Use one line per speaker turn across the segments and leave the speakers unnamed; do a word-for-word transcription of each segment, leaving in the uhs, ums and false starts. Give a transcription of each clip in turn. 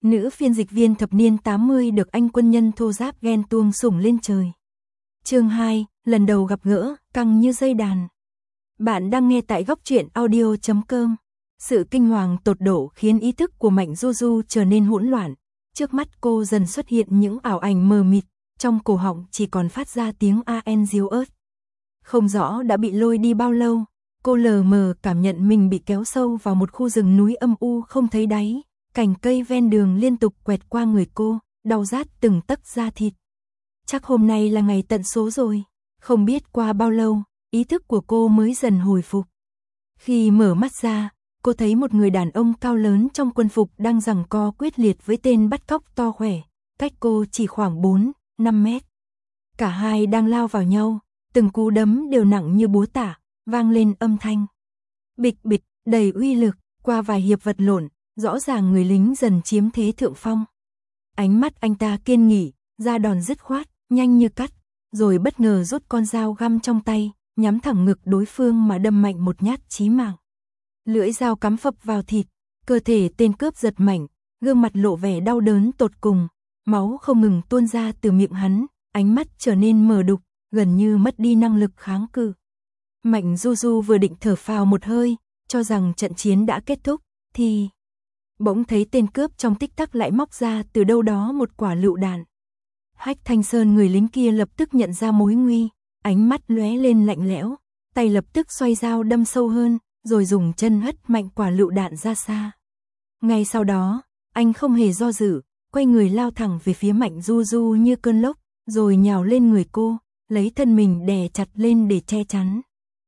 Nữ phiên dịch viên thập niên tám mươi được anh quân nhân thô giáp ghen tuông sủng lên trời. Chương hai, lần đầu gặp gỡ, căng như dây đàn. Bạn đang nghe tại góc truyện audio chấm com. Sự kinh hoàng tột độ khiến ý thức của Mạnh Du Du trở nên hỗn loạn. Trước mắt cô dần xuất hiện những ảo ảnh mờ mịt, trong cổ họng chỉ còn phát ra tiếng a en ríu ớt. Không rõ đã bị lôi đi bao lâu, cô lờ mờ cảm nhận mình bị kéo sâu vào một khu rừng núi âm u không thấy đáy. Cành cây ven đường liên tục quẹt qua người cô, đau rát từng tấc da thịt. Chắc hôm nay là ngày tận số rồi. Không biết qua bao lâu, ý thức của cô mới dần hồi phục. Khi mở mắt ra, cô thấy một người đàn ông cao lớn trong quân phục đang giằng co quyết liệt với tên bắt cóc to khỏe, cách cô chỉ khoảng bốn, năm mét. Cả hai đang lao vào nhau, từng cú đấm đều nặng như búa tạ, vang lên âm thanh bịch bịch, đầy uy lực. Qua vài hiệp vật lộn, rõ ràng người lính dần chiếm thế thượng phong. Ánh mắt anh ta kiên nghị, ra đòn dứt khoát, nhanh như cắt, rồi bất ngờ rút con dao găm trong tay, nhắm thẳng ngực đối phương mà đâm mạnh một nhát chí mạng. Lưỡi dao cắm phập vào thịt, cơ thể tên cướp giật mạnh, gương mặt lộ vẻ đau đớn tột cùng, máu không ngừng tuôn ra từ miệng hắn, ánh mắt trở nên mờ đục, gần như mất đi năng lực kháng cự. Mạnh Du Du vừa định thở phào một hơi, cho rằng trận chiến đã kết thúc, thì bỗng thấy tên cướp trong tích tắc lại móc ra từ đâu đó một quả lựu đạn. Hách Thanh Sơn, người lính kia lập tức nhận ra mối nguy, ánh mắt lóe lên lạnh lẽo, tay lập tức xoay dao đâm sâu hơn, rồi dùng chân hất mạnh quả lựu đạn ra xa. Ngay sau đó, anh không hề do dự, quay người lao thẳng về phía Mạnh Du Du như cơn lốc, rồi nhào lên người cô, lấy thân mình đè chặt lên để che chắn.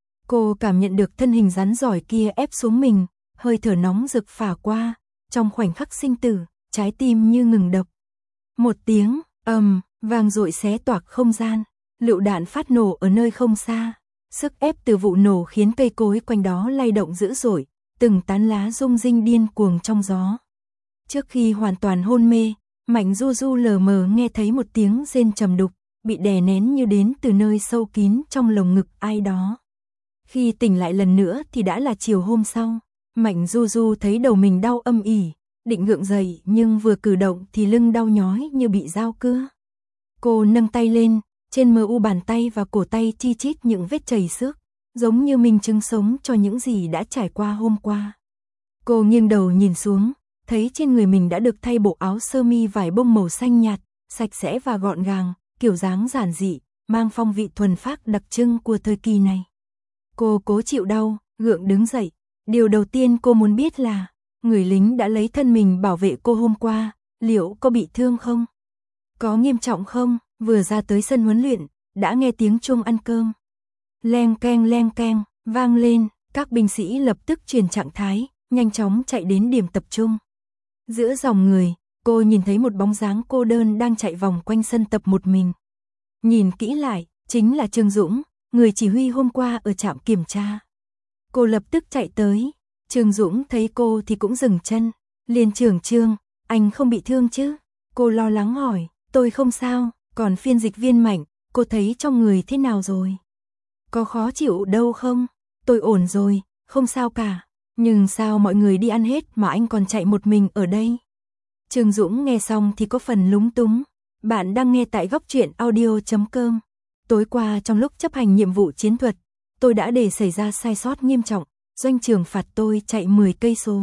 Cô cảm nhận được thân hình rắn giỏi kia ép xuống mình, hơi thở nóng rực phả qua, trong khoảnh khắc sinh tử, trái tim như ngừng đập. Một tiếng ầm vang dội xé toạc không gian, lựu đạn phát nổ ở nơi không xa. Sức ép từ vụ nổ khiến cây cối quanh đó lay động dữ dội, từng tán lá rung rinh điên cuồng trong gió. Trước khi hoàn toàn hôn mê, Mạnh Du Du lờ mờ nghe thấy một tiếng rên trầm đục, bị đè nén như đến từ nơi sâu kín trong lồng ngực ai đó. Khi tỉnh lại lần nữa thì đã là chiều hôm sau. Mạnh Du Du thấy đầu mình đau âm ỉ, định gượng dậy nhưng vừa cử động thì lưng đau nhói như bị dao cưa. Cô nâng tay lên, trên mờ u bàn tay và cổ tay chi chít những vết chảy xước, giống như minh chứng sống cho những gì đã trải qua hôm qua. Cô nghiêng đầu nhìn xuống, thấy trên người mình đã được thay bộ áo sơ mi vải bông màu xanh nhạt, sạch sẽ và gọn gàng, kiểu dáng giản dị, mang phong vị thuần phác đặc trưng của thời kỳ này. Cô cố chịu đau, gượng đứng dậy. Điều đầu tiên cô muốn biết là, người lính đã lấy thân mình bảo vệ cô hôm qua, liệu có bị thương không? Có nghiêm trọng không? Vừa ra tới sân huấn luyện, đã nghe tiếng chuông ăn cơm. Leng keng leng keng, vang lên, các binh sĩ lập tức chuyển trạng thái, nhanh chóng chạy đến điểm tập trung. Giữa dòng người, cô nhìn thấy một bóng dáng cô đơn đang chạy vòng quanh sân tập một mình. Nhìn kỹ lại, chính là Trương Dũng, người chỉ huy hôm qua ở trạm kiểm tra. Cô lập tức chạy tới, Trương Dũng thấy cô thì cũng dừng chân. Liên trưởng Trương, anh không bị thương chứ? Cô lo lắng hỏi. Tôi không sao, còn phiên dịch viên Mạnh, cô thấy trong người thế nào rồi? Có khó chịu đâu không? Tôi ổn rồi, không sao cả. Nhưng sao mọi người đi ăn hết mà anh còn chạy một mình ở đây? Trương Dũng nghe xong thì có phần lúng túng. Bạn đang nghe tại góc truyện audio chấm com. Tối qua trong lúc chấp hành nhiệm vụ chiến thuật, tôi đã để xảy ra sai sót nghiêm trọng, doanh trưởng phạt tôi chạy mười cây số.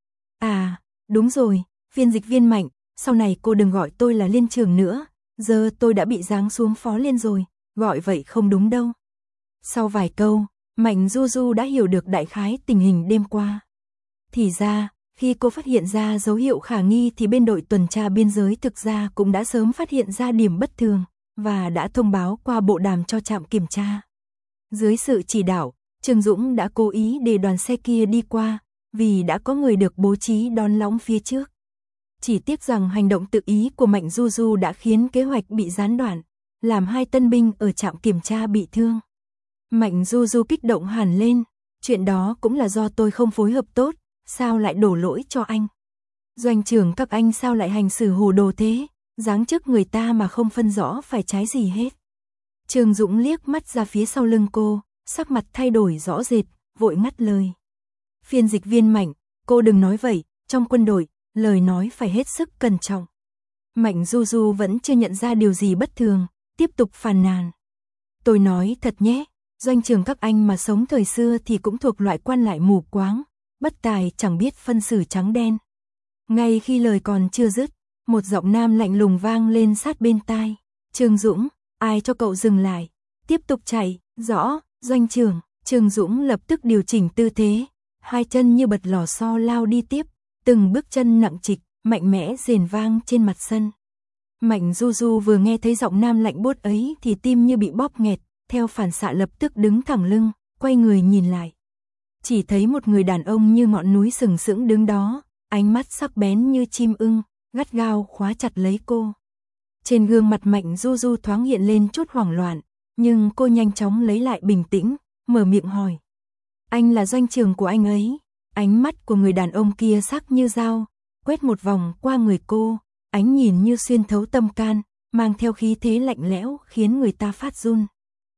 À, đúng rồi, phiên dịch viên Mạnh, sau này cô đừng gọi tôi là liên trưởng nữa, giờ tôi đã bị giáng xuống phó liên rồi, gọi vậy không đúng đâu. Sau vài câu, Mạnh Du Du đã hiểu được đại khái tình hình đêm qua. Thì ra, khi cô phát hiện ra dấu hiệu khả nghi thì bên đội tuần tra biên giới thực ra cũng đã sớm phát hiện ra điểm bất thường, và đã thông báo qua bộ đàm cho trạm kiểm tra. Dưới sự chỉ đạo, Trương Dũng đã cố ý để đoàn xe kia đi qua, vì đã có người được bố trí đón lõng phía trước. Chỉ tiếc rằng hành động tự ý của Mạnh Du Du đã khiến kế hoạch bị gián đoạn, làm hai tân binh ở trạm kiểm tra bị thương. Mạnh Du Du kích động hẳn lên, chuyện đó cũng là do tôi không phối hợp tốt, sao lại đổ lỗi cho anh? Doanh trưởng các anh sao lại hành xử hồ đồ thế, giáng chức người ta mà không phân rõ phải trái gì hết. Trương Dũng liếc mắt ra phía sau lưng cô, sắc mặt thay đổi rõ rệt, vội ngắt lời. Phiên dịch viên Mạnh, cô đừng nói vậy, trong quân đội, lời nói phải hết sức cẩn trọng. Mạnh Du Du vẫn chưa nhận ra điều gì bất thường, tiếp tục phàn nàn. Tôi nói thật nhé, doanh trường các anh mà sống thời xưa thì cũng thuộc loại quan lại mù quáng, bất tài chẳng biết phân xử trắng đen. Ngay khi lời còn chưa dứt, một giọng nam lạnh lùng vang lên sát bên tai. Trương Dũng, ai cho cậu dừng lại? Tiếp tục chạy, rõ, doanh trưởng. Trương Dũng lập tức điều chỉnh tư thế, hai chân như bật lò xo lao đi tiếp, từng bước chân nặng trịch, mạnh mẽ rền vang trên mặt sân. Mạnh Du Du vừa nghe thấy giọng nam lạnh buốt ấy thì tim như bị bóp nghẹt, theo phản xạ lập tức đứng thẳng lưng, quay người nhìn lại. Chỉ thấy một người đàn ông như ngọn núi sừng sững đứng đó, ánh mắt sắc bén như chim ưng, gắt gao khóa chặt lấy cô. Trên gương mặt Mạnh Du Du thoáng hiện lên chút hoảng loạn, nhưng cô nhanh chóng lấy lại bình tĩnh, mở miệng hỏi. Anh là doanh trưởng của anh ấy. Ánh mắt của người đàn ông kia sắc như dao, quét một vòng qua người cô, ánh nhìn như xuyên thấu tâm can, mang theo khí thế lạnh lẽo khiến người ta phát run.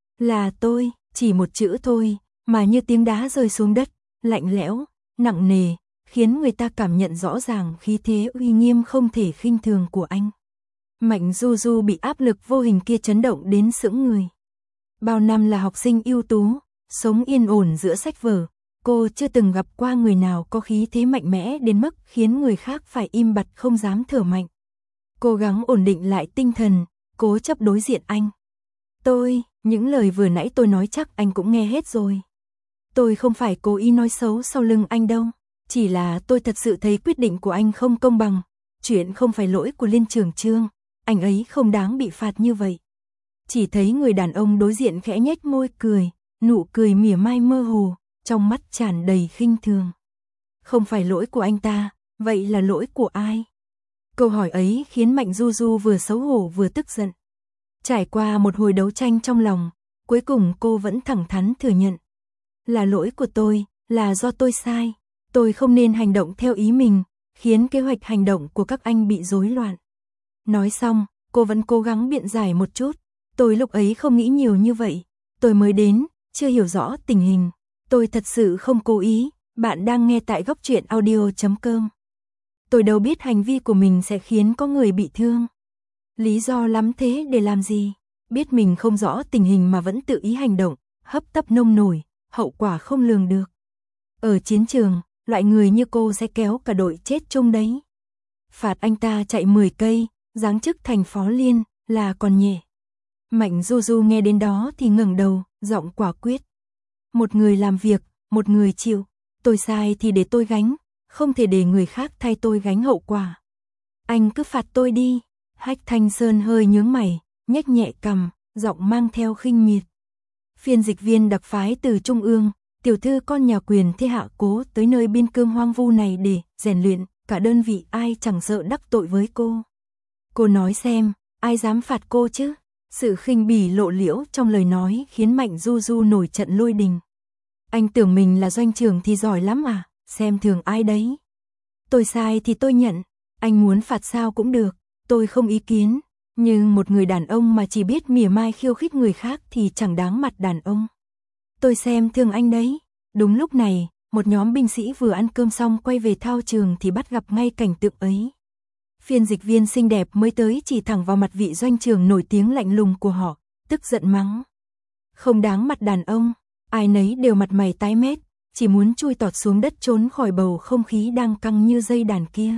Là tôi, chỉ một chữ thôi, mà như tiếng đá rơi xuống đất, lạnh lẽo, nặng nề, khiến người ta cảm nhận rõ ràng khí thế uy nghiêm không thể khinh thường của anh. Mạnh Du Du bị áp lực vô hình kia chấn động đến sững người. Bao năm là học sinh ưu tú, sống yên ổn giữa sách vở, cô chưa từng gặp qua người nào có khí thế mạnh mẽ đến mức khiến người khác phải im bặt không dám thở mạnh. Cố gắng ổn định lại tinh thần, cố chấp đối diện anh. Tôi, những lời vừa nãy tôi nói chắc anh cũng nghe hết rồi. Tôi không phải cố ý nói xấu sau lưng anh đâu, chỉ là tôi thật sự thấy quyết định của anh không công bằng. Chuyện không phải lỗi của Liên trưởng Trương, anh ấy không đáng bị phạt như vậy. Chỉ thấy người đàn ông đối diện khẽ nhếch môi cười, nụ cười mỉa mai mơ hồ, trong mắt tràn đầy khinh thường. Không phải lỗi của anh ta, vậy là lỗi của ai? Câu hỏi ấy khiến Mạnh Du Du vừa xấu hổ vừa tức giận. Trải qua một hồi đấu tranh trong lòng, cuối cùng cô vẫn thẳng thắn thừa nhận. Là lỗi của tôi, là do tôi sai. Tôi không nên hành động theo ý mình, khiến kế hoạch hành động của các anh bị rối loạn. Nói xong, cô vẫn cố gắng biện giải một chút. Tôi lúc ấy không nghĩ nhiều như vậy. Tôi mới đến, chưa hiểu rõ tình hình. Tôi thật sự không cố ý. Bạn đang nghe tại góc truyện audio chấm com. Tôi đâu biết hành vi của mình sẽ khiến có người bị thương. Lý do lắm thế để làm gì? Biết mình không rõ tình hình mà vẫn tự ý hành động, hấp tấp nông nổi, hậu quả không lường được. Ở chiến trường, loại người như cô sẽ kéo cả đội chết chung đấy. Phạt anh ta chạy mười cây, giáng chức thành phó liên, là còn nhẹ. Mạnh Du Du nghe đến đó thì ngẩng đầu, giọng quả quyết. Một người làm việc, một người chịu. Tôi sai thì để tôi gánh, không thể để người khác thay tôi gánh hậu quả. Anh cứ phạt tôi đi. Hách Thanh Sơn hơi nhướng mày, nhếch nhẹ cằm, giọng mang theo khinh miệt. Phiên dịch viên đặc phái từ Trung ương, tiểu thư con nhà quyền thế hạ cố tới nơi biên cương hoang vu này để rèn luyện, cả đơn vị ai chẳng sợ đắc tội với cô. Cô nói xem, ai dám phạt cô chứ? Sự khinh bỉ lộ liễu trong lời nói khiến Mạnh Du Du nổi trận lôi đình. Anh tưởng mình là doanh trưởng thì giỏi lắm à, xem thường ai đấy. Tôi sai thì tôi nhận, anh muốn phạt sao cũng được, tôi không ý kiến. Nhưng một người đàn ông mà chỉ biết mỉa mai khiêu khích người khác thì chẳng đáng mặt đàn ông. Tôi xem thường anh đấy. Đúng lúc này, một nhóm binh sĩ vừa ăn cơm xong quay về thao trường thì bắt gặp ngay cảnh tượng ấy. Phiên dịch viên xinh đẹp mới tới chỉ thẳng vào mặt vị doanh trưởng nổi tiếng lạnh lùng của họ, tức giận mắng. Không đáng mặt đàn ông, ai nấy đều mặt mày tái mét, chỉ muốn chui tọt xuống đất trốn khỏi bầu không khí đang căng như dây đàn kia.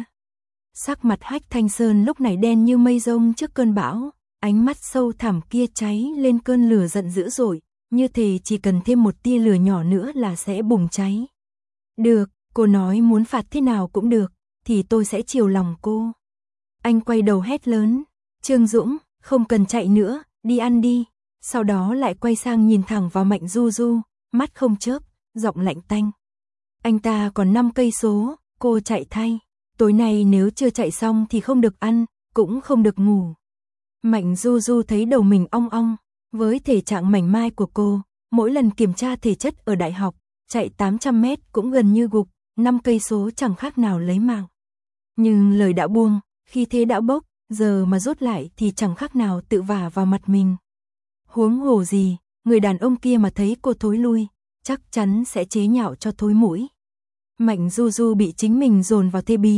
Sắc mặt Hách Thanh Sơn lúc này đen như mây rông trước cơn bão, ánh mắt sâu thẳm kia cháy lên cơn lửa giận dữ dội, như thể chỉ cần thêm một tia lửa nhỏ nữa là sẽ bùng cháy. Được, cô nói muốn phạt thế nào cũng được, thì tôi sẽ chiều lòng cô. Anh quay đầu hét lớn, Trương Dũng, không cần chạy nữa, đi ăn đi. Sau đó lại quay sang nhìn thẳng vào Mạnh Du Du, mắt không chớp, giọng lạnh tanh. Anh ta còn năm cây số, cô chạy thay. Tối nay nếu chưa chạy xong thì không được ăn, cũng không được ngủ. Mạnh Du Du thấy đầu mình ong ong, với thể trạng mảnh mai của cô, mỗi lần kiểm tra thể chất ở đại học, chạy tám trăm mét cũng gần như gục, năm cây số chẳng khác nào lấy mạng. Nhưng lời đã buông, khi thế đã bốc, giờ mà rút lại thì chẳng khác nào tự vả vào mặt mình. Huống hồ gì, người đàn ông kia mà thấy cô thối lui, chắc chắn sẽ chế nhạo cho thối mũi. Mạnh Du Du bị chính mình dồn vào thế bí,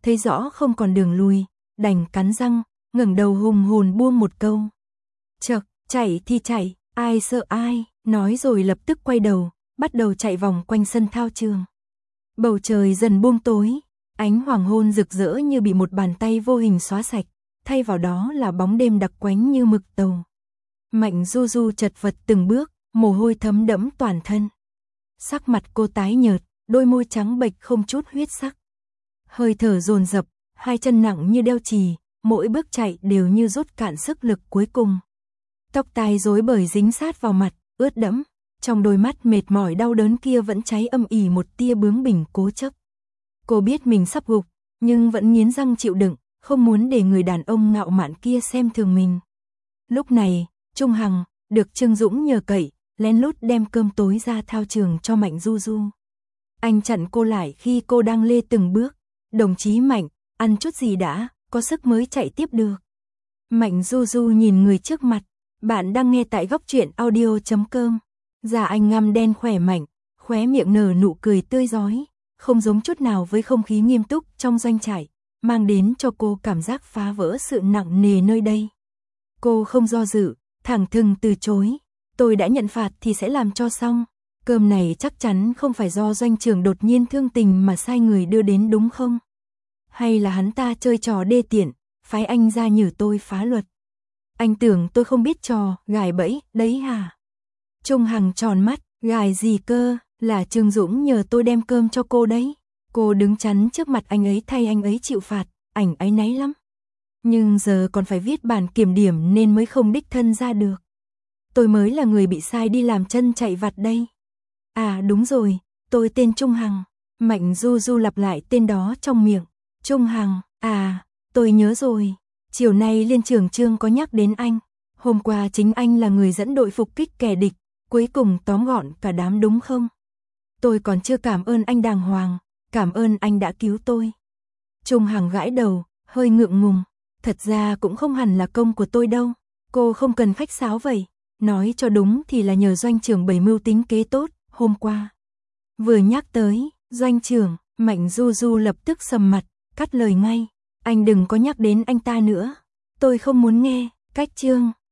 thấy rõ không còn đường lui, đành cắn răng, ngẩng đầu hùng hồn buông một câu. Chậc, chạy thì chạy, ai sợ ai, nói rồi lập tức quay đầu, bắt đầu chạy vòng quanh sân thao trường. Bầu trời dần buông tối, ánh hoàng hôn rực rỡ như bị một bàn tay vô hình xóa sạch, thay vào đó là bóng đêm đặc quánh như mực tàu. Mạnh Du Du chật vật từng bước, mồ hôi thấm đẫm toàn thân. Sắc mặt cô tái nhợt, đôi môi trắng bệch không chút huyết sắc. Hơi thở dồn dập, hai chân nặng như đeo chì, mỗi bước chạy đều như rút cạn sức lực cuối cùng. Tóc tai rối bời dính sát vào mặt, ướt đẫm, trong đôi mắt mệt mỏi đau đớn kia vẫn cháy âm ỉ một tia bướng bỉnh cố chấp. Cô biết mình sắp gục, nhưng vẫn nghiến răng chịu đựng, không muốn để người đàn ông ngạo mạn kia xem thường mình. Lúc này, Trung Hằng, được Trương Dũng nhờ cậy, lén lút đem cơm tối ra thao trường cho Mạnh Du Du. Anh chặn cô lại khi cô đang lê từng bước. Đồng chí Mạnh, ăn chút gì đã, có sức mới chạy tiếp được. Mạnh Du Du nhìn người trước mặt, bạn đang nghe tại góc truyện audio chấm com. Da anh ngăm đen khỏe mạnh, khóe miệng nở nụ cười tươi rói, không giống chút nào với không khí nghiêm túc trong doanh trại, mang đến cho cô cảm giác phá vỡ sự nặng nề nơi đây. Cô không do dự, thẳng thừng từ chối. Tôi đã nhận phạt thì sẽ làm cho xong. Cơm này chắc chắn không phải do doanh trưởng đột nhiên thương tình mà sai người đưa đến đúng không? Hay là hắn ta chơi trò đê tiện, phái anh ra nhử tôi phá luật? Anh tưởng tôi không biết trò gài bẫy đấy hả? Trung Hằng tròn mắt, gài gì cơ, là Trương Dũng nhờ tôi đem cơm cho cô đấy. Cô đứng chắn trước mặt anh ấy thay anh ấy chịu phạt, ảnh áy náy lắm. Nhưng giờ còn phải viết bản kiểm điểm nên mới không đích thân ra được. Tôi mới là người bị sai đi làm chân chạy vặt đây. À đúng rồi, tôi tên Trung Hằng. Mạnh Du Du lặp lại tên đó trong miệng. Trung Hằng, à, tôi nhớ rồi. Chiều nay Liên trưởng Trương có nhắc đến anh. Hôm qua chính anh là người dẫn đội phục kích kẻ địch, cuối cùng tóm gọn cả đám đúng không? Tôi còn chưa cảm ơn anh đàng hoàng, cảm ơn anh đã cứu tôi. Trung Hằng gãi đầu, hơi ngượng ngùng. Thật ra cũng không hẳn là công của tôi đâu. Cô không cần khách sáo vậy. Nói cho đúng thì là nhờ doanh trưởng bày mưu tính kế tốt, hôm qua. Vừa nhắc tới, doanh trưởng, Mạnh Du Du lập tức sầm mặt, cắt lời ngay. Anh đừng có nhắc đến anh ta nữa. Tôi không muốn nghe, cách Trương,